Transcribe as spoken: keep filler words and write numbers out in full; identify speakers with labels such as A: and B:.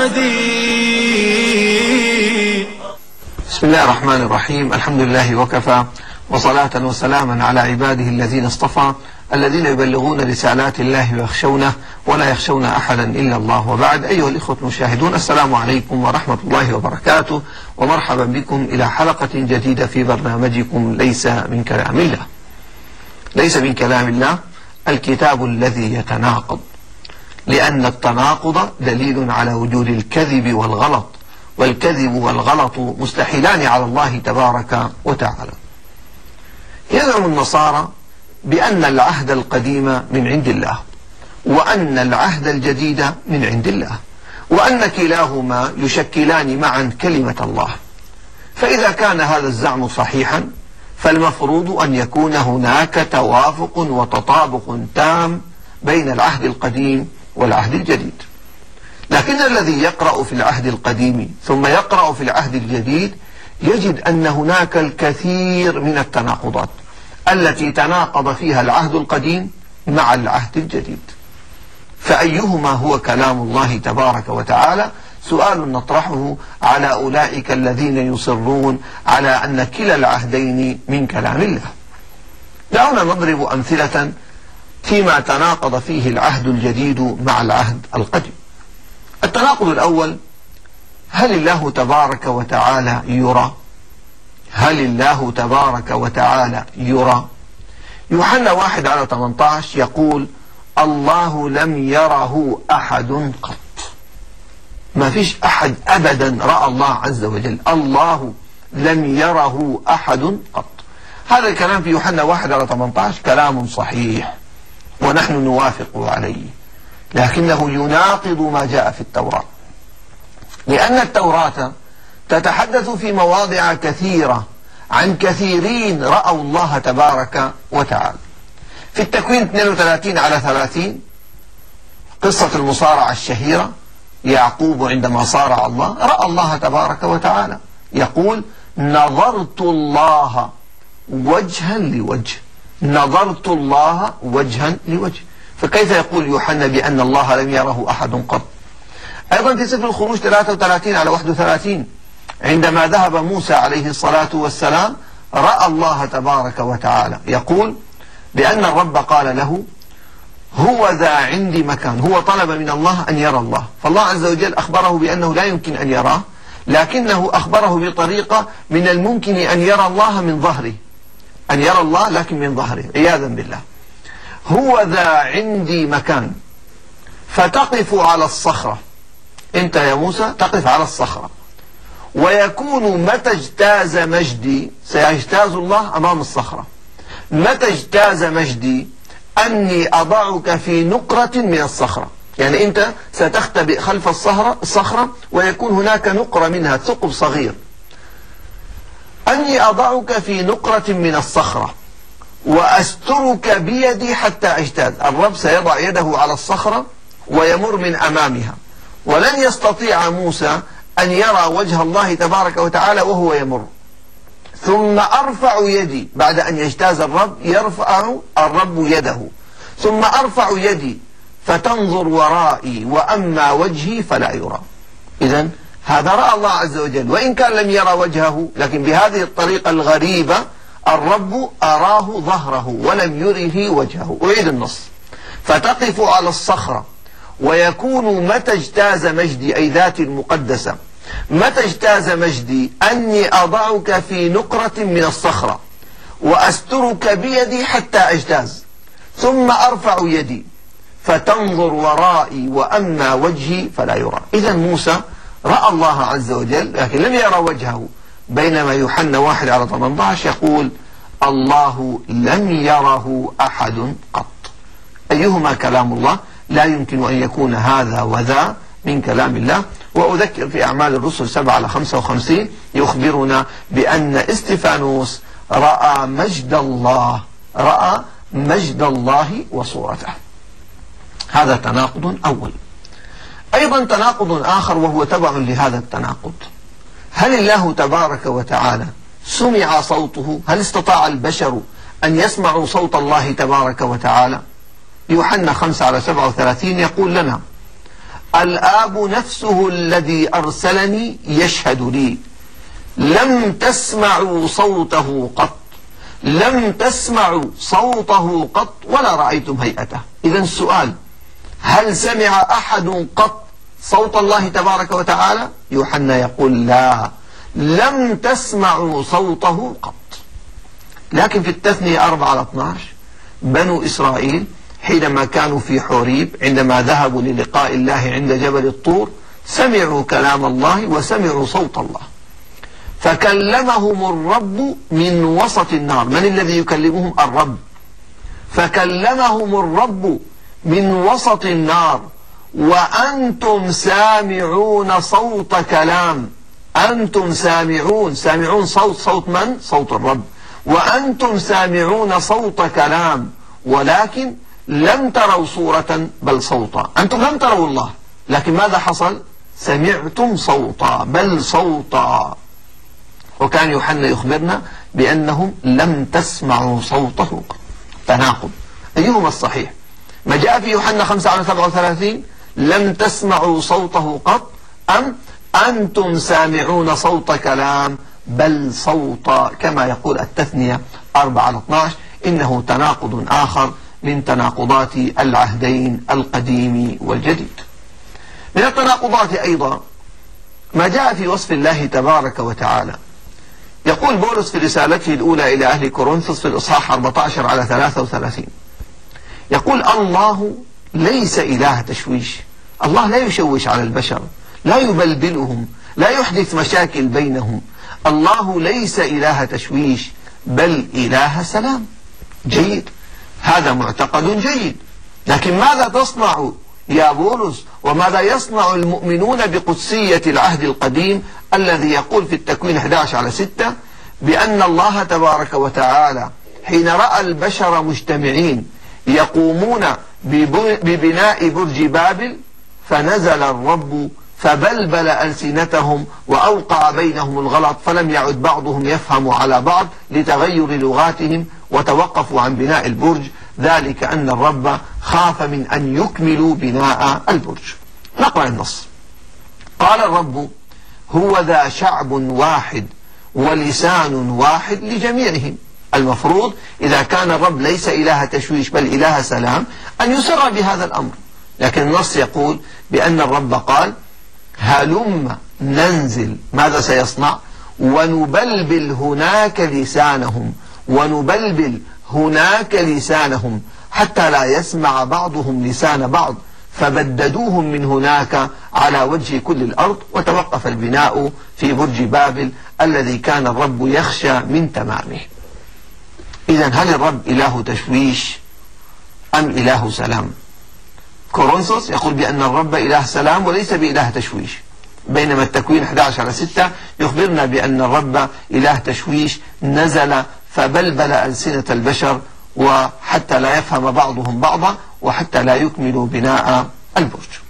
A: هادي.
B: بسم الله الرحمن الرحيم. الحمد لله وكفى، وصلاة وسلاما على عباده الذين اصطفى، الذين يبلغون رسالات الله ويخشونه ولا يخشون أحدا إلا الله. وبعد، أيها الإخوة المشاهدون، السلام عليكم ورحمة الله وبركاته، ومرحبا بكم إلى حلقة جديدة في برنامجكم ليس من كلام الله. ليس من كلام الله الكتاب الذي يتناقض، لأن التناقض دليل على وجود الكذب والغلط، والكذب والغلط مستحيلان على الله تبارك وتعالى. يزعم النصارى بأن العهد القديم من عند الله، وأن العهد الجديد من عند الله، وأن كلاهما يشكلان معا كلمة الله. فإذا كان هذا الزعم صحيحا، فالمفروض أن يكون هناك توافق وتطابق تام بين العهد القديم والعهد الجديد. لكن الذي يقرأ في العهد القديم ثم يقرأ في العهد الجديد يجد أن هناك الكثير من التناقضات التي تناقض فيها العهد القديم مع العهد الجديد. فأيهما هو كلام الله تبارك وتعالى؟ سؤال نطرحه على أولئك الذين يصرون على أن كلا العهدين من كلام الله. دعونا نضرب أمثلة فيما تناقض فيه العهد الجديد مع العهد القديم. التناقض الأول: هل الله تبارك وتعالى يرى؟ هل الله تبارك وتعالى يرى؟ يوحنا واحد على ثمانية عشر يقول: الله لم يره أحد قط. ما فيش أحد أبدا رأى الله عز وجل. الله لم يره أحد قط. هذا الكلام في يوحنا واحد على ثمانية عشر كلام صحيح، ونحن نوافق عليه، لكنه يناقض ما جاء في التوراة، لأن التوراة تتحدث في مواضع كثيرة عن كثيرين رأوا الله تبارك وتعالى. في التكوين اثنين وثلاثين على ثلاثين قصة المصارعة الشهيرة، يعقوب عندما صارع الله رأى الله تبارك وتعالى. يقول: نظرت الله وجها لوجه. نظرت الله وجها لوجه. فكيف يقول يوحنا بأن الله لم يره أحد قط؟ أيضا في سفر الخروج ثلاثة وثلاثين على واحد وثلاثين عندما ذهب موسى عليه الصلاة والسلام رأى الله تبارك وتعالى. يقول: لأن الرب قال له: هو ذا عندي مكان. هو طلب من الله أن يرى الله، فالله عز وجل أخبره بأنه لا يمكن أن يراه، لكنه أخبره بطريقة من الممكن أن يرى الله من ظهره، أن يرى الله لكن من ظهره، عياذا بالله. هو ذا عندي مكان فتقف على الصخرة. أنت يا موسى تقف على الصخرة، ويكون متى اجتاز مجدي، سيجتاز الله أمام الصخرة، متى اجتاز مجدي أني أضعك في نقرة من الصخرة. يعني أنت ستختبئ خلف الصخرة الصخرة ويكون هناك نقرة منها، ثقب صغير. أني أضعك في نقرة من الصخرة وأسترك بيدي حتى أجتاز. الرب سيضع يده على الصخرة ويمر من أمامها، ولن يستطيع موسى أن يرى وجه الله تبارك وتعالى وهو يمر. ثم أرفع يدي، بعد أن يجتاز الرب يرفع الرب يده، ثم أرفع يدي فتنظر ورائي وأما وجهي فلا يرى. إذن هذا رأى الله عز وجل، وإن كان لم يرى وجهه، لكن بهذه الطريقة الغريبة الرب أراه ظهره ولم يره وجهه. أعيد النص: فتقف على الصخرة ويكون متى اجتاز مجدي، أي ذاتي المقدسة، متى اجتاز مجدي أني أضعك في نقرة من الصخرة وأسترك بيدي حتى أجتاز، ثم أرفع يدي فتنظر ورائي وأما وجهي فلا يرى. إذا موسى رأى الله عز وجل لكن لم يرى وجهه، بينما يوحنا واحد على ثمانية عشر يقول: الله لم يره أحد قط. أيهما كلام الله؟ لا يمكن أن يكون هذا وذا من كلام الله. وأذكر في أعمال الرسل سبعة على خمسة وخمسين يخبرنا بأن استفانوس رأى مجد الله، رأى مجد الله وصورته. هذا تناقض أول. أيضا تناقض آخر وهو تبع لهذا التناقض: هل الله تبارك وتعالى سمع صوته؟ هل استطاع البشر أن يسمعوا صوت الله تبارك وتعالى؟ يوحنا خمسة على سبعة وثلاثين يقول لنا: الآب نفسه الذي أرسلني يشهد لي لم تسمعوا صوته قط، لم تسمعوا صوته قط ولا رأيتم هيئته. إذا السؤال: هل سمع أحد قط صوت الله تبارك وتعالى؟ يوحنا يقول لا، لم تسمعوا صوته قط. لكن في التثنية أربعة على اثناشر بنو إسرائيل حينما كانوا في حوريب عندما ذهبوا للقاء الله عند جبل الطور سمعوا كلام الله وسمعوا صوت الله، فكلمهم الرب من وسط النار. من الذي يكلمهم؟ الرب. فكلمهم الرب من وسط النار وأنتم سامعون صوت كلام. أنتم سامعون، سامعون صوت، صوت من؟ صوت الرب. وأنتم سامعون صوت كلام ولكن لم تروا صورة بل صوتا. أنتم لم تروا الله، لكن ماذا حصل؟ سمعتم صوتا بل صوتا. وكان يوحنا يخبرنا بأنهم لم تسمعوا صوته. تناقض. أيهما الصحيح؟ ما جاء في يوحنا خمسة على سبعة وثلاثين لم تسمعوا صوته قط، أم أنتم سامعون صوت كلام بل صوتا، كما يقول التثنية أربعة على اثناشر. إنه تناقض آخر من تناقضات العهدين القديم والجديد. من التناقضات أيضا ما جاء في وصف الله تبارك وتعالى. يقول بولس في رسالته الأولى إلى أهل كورنثوس في الإصحاح أربعة عشر على ثلاثة وثلاثين يقول: الله ليس إله تشويش. الله لا يشوش على البشر، لا يبلبلهم، لا يحدث مشاكل بينهم. الله ليس إله تشويش بل إله سلام. جيد، هذا معتقد جيد، لكن ماذا تصنع يا بولس وماذا يصنع المؤمنون بقدسية العهد القديم الذي يقول في التكوين أحد عشر على ستة بأن الله تبارك وتعالى حين رأى البشر مجتمعين يقومون ببناء برج بابل فنزل الرب فبلبل ألسنتهم وأوقع بينهم الغلط فلم يعد بعضهم يفهم على بعض لتغير لغاتهم وتوقفوا عن بناء البرج، ذلك أن الرب خاف من أن يكملوا بناء البرج. نقرأ النص. قال الرب: هو ذا شعب واحد ولسان واحد لجميعهم. المفروض إذا كان الرب ليس إله تشويش بل إله سلام أن يسر بهذا الأمر، لكن النص يقول بأن الرب قال: هلم ننزل. ماذا سيصنع؟ ونبلبل هناك لسانهم، ونبلبل هناك لسانهم حتى لا يسمع بعضهم لسان بعض، فبددوهم من هناك على وجه كل الأرض، وتوقف البناء في برج بابل الذي كان الرب يخشى من تمامه. إذن هل الرب إله تشويش أم إله سلام؟ كورنثوس يقول بأن الرب إله سلام وليس بإله تشويش، بينما التكوين أحد عشر على ستة يخبرنا بأن الرب إله تشويش نزل فبلبل ألسنة البشر وحتى لا يفهم بعضهم بعضا وحتى لا يكملوا بناء البرج.